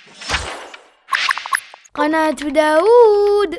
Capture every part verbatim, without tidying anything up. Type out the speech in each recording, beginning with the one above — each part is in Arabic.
قناة داود.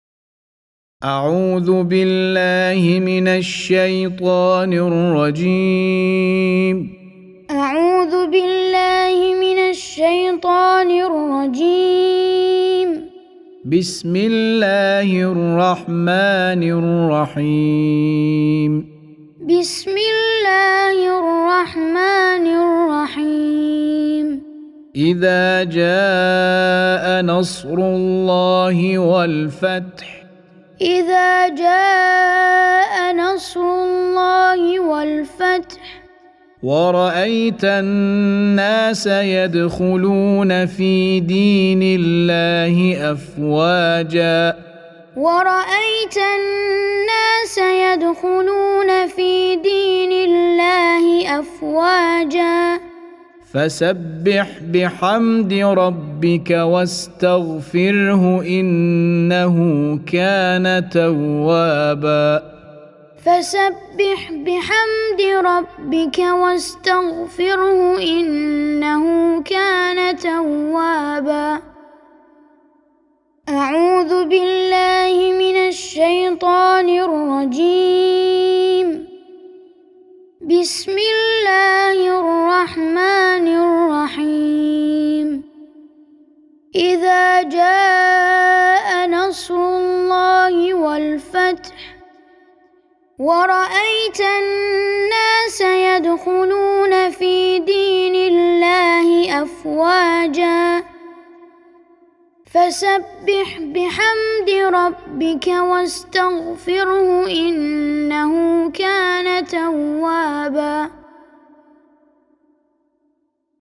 أعوذ بالله من الشيطان الرجيم. أعوذ بالله من الشيطان الرجيم. بسم الله الرحمن الرحيم. بسم الله الرحمن الرحيم. إذا جاء نصر الله والفتح. إذا جاء نصر الله والفتح. ورأيت الناس يدخلون في دين الله أفواجا. ورأيت الناس يدخلون في دين الله أفواجا. فسبح بحمد ربك واستغفره إنه كان توابا. فسبح بحمد ربك واستغفره إنه كان توابا. أعوذ بالله من الشيطان الرجيم. بسم الله الرحمن الرحيم. إذا جاء نصر الله والفتح. ورأيت الناس يدخلون في دين الله أفواجا. فسبح بحمد ربك واستغفره إنه كان توابا.